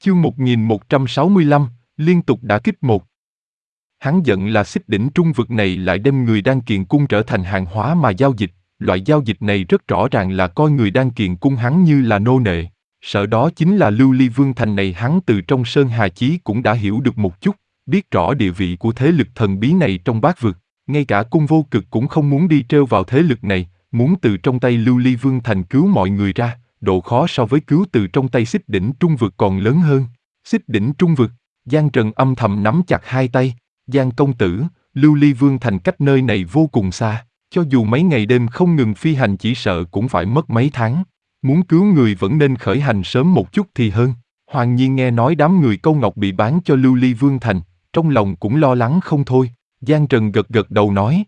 Chương 1165, liên tục đả kích một. Hắn giận là Xích Đỉnh Trung Vực này lại đem người Đan Kiền Cung trở thành hàng hóa mà giao dịch, loại giao dịch này rất rõ ràng là coi người Đan Kiền Cung hắn như là nô lệ. Sợ đó chính là Lưu Ly Vương Thành này, hắn từ trong Sơn Hà Chí cũng đã hiểu được một chút, biết rõ địa vị của thế lực thần bí này trong Bát Vực. Ngay cả Cung Vô Cực cũng không muốn đi trêu vào thế lực này, muốn từ trong tay Lưu Ly Vương Thành cứu mọi người ra, độ khó so với cứu từ trong tay Xích Đỉnh Trung Vực còn lớn hơn. Xích Đỉnh Trung Vực, Giang Trần âm thầm nắm chặt hai tay. Giang công tử, Lưu Ly Vương Thành cách nơi này vô cùng xa, cho dù mấy ngày đêm không ngừng phi hành chỉ sợ cũng phải mất mấy tháng. Muốn cứu người vẫn nên khởi hành sớm một chút thì hơn. Hoàng Nhiên nghe nói đám người Câu Ngọc bị bán cho Lưu Ly Vương Thành, trong lòng cũng lo lắng không thôi. Giang Trần gật gật đầu nói,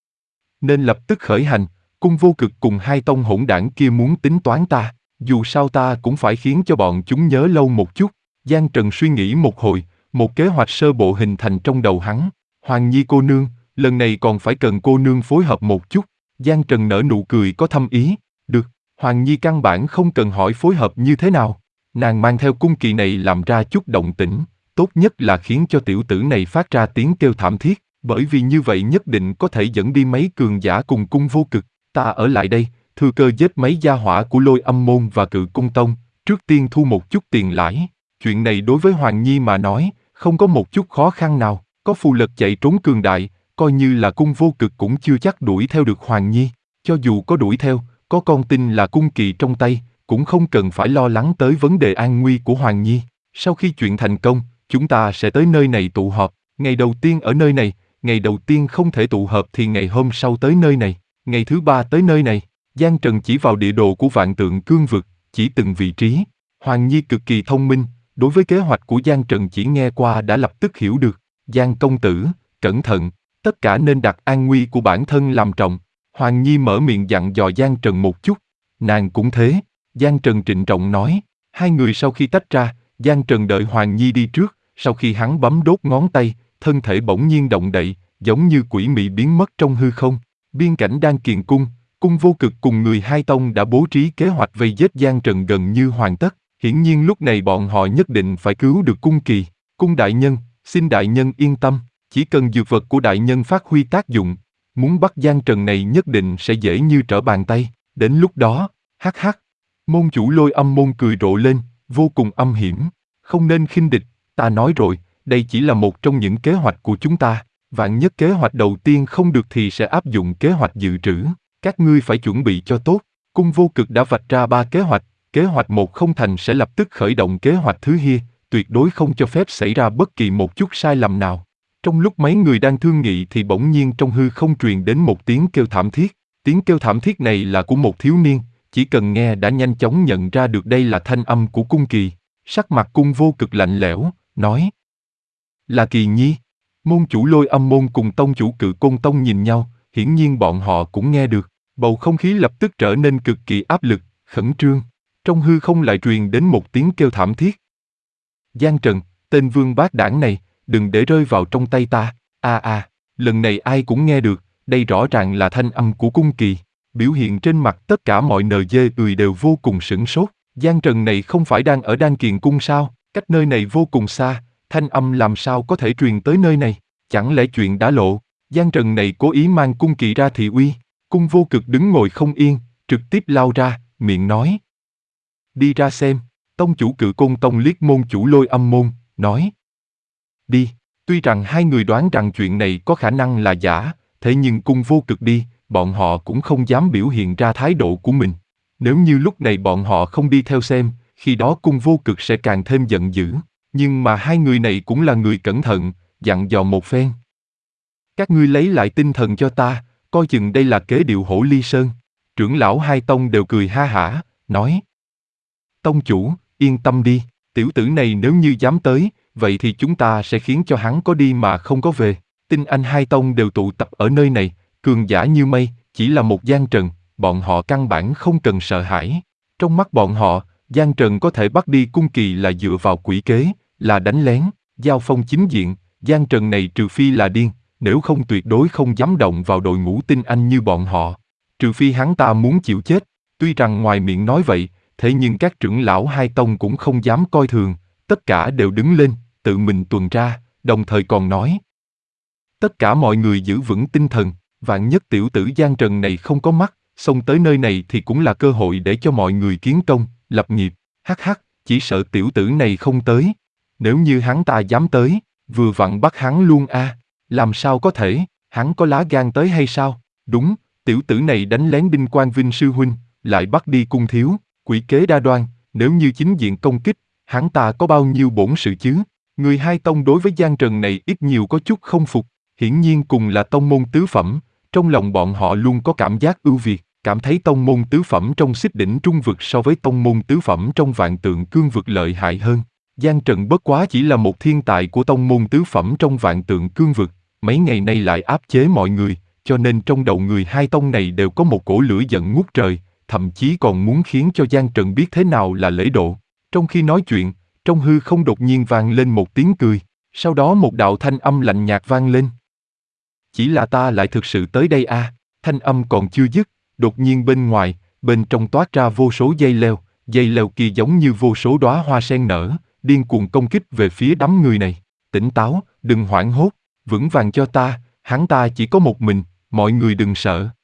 nên lập tức khởi hành. Cung Vô Cực cùng hai tông hỗn đảng kia muốn tính toán ta, dù sao ta cũng phải khiến cho bọn chúng nhớ lâu một chút. Giang Trần suy nghĩ một hồi, một kế hoạch sơ bộ hình thành trong đầu hắn. Hoàng Nhi cô nương, lần này còn phải cần cô nương phối hợp một chút. Giang Trần nở nụ cười có thâm ý. Được, Hoàng Nhi căn bản không cần hỏi phối hợp như thế nào. Nàng mang theo cung kỳ này làm ra chút động tĩnh, tốt nhất là khiến cho tiểu tử này phát ra tiếng kêu thảm thiết, bởi vì như vậy nhất định có thể dẫn đi mấy cường giả cùng Cung Vô Cực. Ta ở lại đây, thừa cơ giết mấy gia hỏa của Lôi Âm Môn và Cự Cung Tông, trước tiên thu một chút tiền lãi. Chuyện này đối với Hoàng Nhi mà nói, không có một chút khó khăn nào, có phù lật chạy trốn cường đại, coi như là Cung Vô Cực cũng chưa chắc đuổi theo được Hoàng Nhi. Cho dù có đuổi theo, có con tin là cung kỳ trong tay, cũng không cần phải lo lắng tới vấn đề an nguy của Hoàng Nhi. Sau khi chuyện thành công, chúng ta sẽ tới nơi này tụ họp, ngày đầu tiên ở nơi này, ngày đầu tiên không thể tụ họp thì ngày hôm sau tới nơi này, ngày thứ ba tới nơi này. Giang Trần chỉ vào địa đồ của Vạn Tượng Cương Vực, chỉ từng vị trí. Hoàng Nhi cực kỳ thông minh, đối với kế hoạch của Giang Trần chỉ nghe qua đã lập tức hiểu được. Giang công tử, cẩn thận, tất cả nên đặt an nguy của bản thân làm trọng. Hoàng Nhi mở miệng dặn dò Giang Trần một chút. Nàng cũng thế, Giang Trần trịnh trọng nói. Hai người sau khi tách ra, Giang Trần đợi Hoàng Nhi đi trước, sau khi hắn bấm đốt ngón tay, thân thể bỗng nhiên động đậy, giống như quỷ mị biến mất trong hư không. Biên cảnh Đan Kiền Cung, Cung Vô Cực cùng người hai tông đã bố trí kế hoạch vây giết Giang Trần gần như hoàn tất. Hiển nhiên lúc này bọn họ nhất định phải cứu được cung kỳ. Cung đại nhân, xin đại nhân yên tâm, chỉ cần dược vật của đại nhân phát huy tác dụng, muốn bắt Giang Trần này nhất định sẽ dễ như trở bàn tay. Đến lúc đó, hắc hắc. Môn chủ Lôi Âm Môn cười rộ lên, vô cùng âm hiểm. Không nên khinh địch, ta nói rồi, đây chỉ là một trong những kế hoạch của chúng ta. Vạn nhất kế hoạch đầu tiên không được thì sẽ áp dụng kế hoạch dự trữ. Các ngươi phải chuẩn bị cho tốt. Cung Vô Cực đã vạch ra 3 kế hoạch. Kế hoạch 1 không thành sẽ lập tức khởi động kế hoạch thứ hai, tuyệt đối không cho phép xảy ra bất kỳ một chút sai lầm nào. Trong lúc mấy người đang thương nghị thì bỗng nhiên trong hư không truyền đến một tiếng kêu thảm thiết. Tiếng kêu thảm thiết này là của một thiếu niên, chỉ cần nghe đã nhanh chóng nhận ra được đây là thanh âm của Cung Kỳ. Sắc mặt Cung Vô Cực lạnh lẽo, nói: Là Kỳ Nhi. Môn chủ Lôi Âm Môn cùng tông chủ Cự Côn Tông nhìn nhau, hiển nhiên bọn họ cũng nghe được. Bầu không khí lập tức trở nên cực kỳ áp lực, khẩn trương. Trong hư không lại truyền đến một tiếng kêu thảm thiết. Giang Trần, tên vương bát đảng này, đừng để rơi vào trong tay ta. Lần này ai cũng nghe được, đây rõ ràng là thanh âm của Cung Kỳ. Biểu hiện trên mặt tất cả mọi NG đều vô cùng sửng sốt. Giang Trần này không phải đang ở Đan Kiền Cung sao? Cách nơi này vô cùng xa, thanh âm làm sao có thể truyền tới nơi này? Chẳng lẽ chuyện đã lộ? Giang Trần này cố ý mang Cung Kỳ ra thị uy. Cung Vô Cực đứng ngồi không yên, trực tiếp lao ra, miệng nói: Đi ra xem. Tông chủ Cự Côn Tông liếc môn chủ Lôi Âm Môn, nói: Đi. Tuy rằng hai người đoán rằng chuyện này có khả năng là giả, thế nhưng Cung Vô Cực đi, bọn họ cũng không dám biểu hiện ra thái độ của mình. Nếu như lúc này bọn họ không đi theo xem, khi đó Cung Vô Cực sẽ càng thêm giận dữ. Nhưng mà hai người này cũng là người cẩn thận, dặn dò một phen. Các ngươi lấy lại tinh thần cho ta, coi chừng đây là kế điệu Hổ Ly Sơn. Trưởng lão hai tông đều cười ha hả, nói: Tông chủ, yên tâm đi, tiểu tử này nếu như dám tới, vậy thì chúng ta sẽ khiến cho hắn có đi mà không có về. Tinh Anh hai tông đều tụ tập ở nơi này, cường giả như mây, chỉ là một Giang Trần, bọn họ căn bản không cần sợ hãi. Trong mắt bọn họ, Giang Trần có thể bắt đi Cung Kỳ là dựa vào quỷ kế, là đánh lén, giao phong chính diện. Giang Trần này trừ phi là điên, nếu không tuyệt đối không dám động vào đội ngũ Tinh Anh như bọn họ. Trừ phi hắn ta muốn chịu chết. Tuy rằng ngoài miệng nói vậy, thế nhưng các trưởng lão hai tông cũng không dám coi thường, Tất cả đều đứng lên, tự mình tuần tra, đồng thời còn nói. Tất cả mọi người giữ vững tinh thần, vạn nhất tiểu tử Giang Trần này không có mắt, xông tới nơi này thì cũng là cơ hội để cho mọi người kiến công, lập nghiệp. Hắc hắc, chỉ sợ tiểu tử này không tới. Nếu như hắn ta dám tới, vừa vặn bắt hắn luôn a. Làm sao có thể, hắn có lá gan tới hay sao? Đúng, tiểu tử này đánh lén Đinh Quang Vinh sư huynh, lại bắt đi cung thiếu, quỷ kế đa đoan, nếu như chính diện công kích, hắn ta có bao nhiêu bổn sự chứ? Người hai tông đối với Giang Trần này ít nhiều có chút không phục, hiển nhiên cùng là tông môn tứ phẩm, trong lòng bọn họ luôn có cảm giác ưu việt, cảm thấy tông môn tứ phẩm trong Xích Đỉnh Trung vực so với tông môn tứ phẩm trong Vạn Tượng Cương vực lợi hại hơn. Giang Trần bất quá chỉ là một thiên tài của tông môn tứ phẩm trong Vạn Tượng Cương vực, mấy ngày nay lại áp chế mọi người, cho nên trong đầu người hai tông này đều có một cỗ lửa giận ngút trời, thậm chí còn muốn khiến cho Giang Trần biết thế nào là lễ độ. Trong khi nói chuyện, trong hư không đột nhiên vang lên một tiếng cười, sau đó một đạo thanh âm lạnh nhạt vang lên. Chỉ là ta lại thực sự tới đây à? Thanh âm còn chưa dứt, đột nhiên bên ngoài, bên trong toát ra vô số dây leo kia giống như vô số đóa hoa sen nở, điên cuồng công kích về phía đám người này. Tỉnh táo, đừng hoảng hốt, vững vàng cho ta, hắn ta chỉ có một mình, mọi người đừng sợ.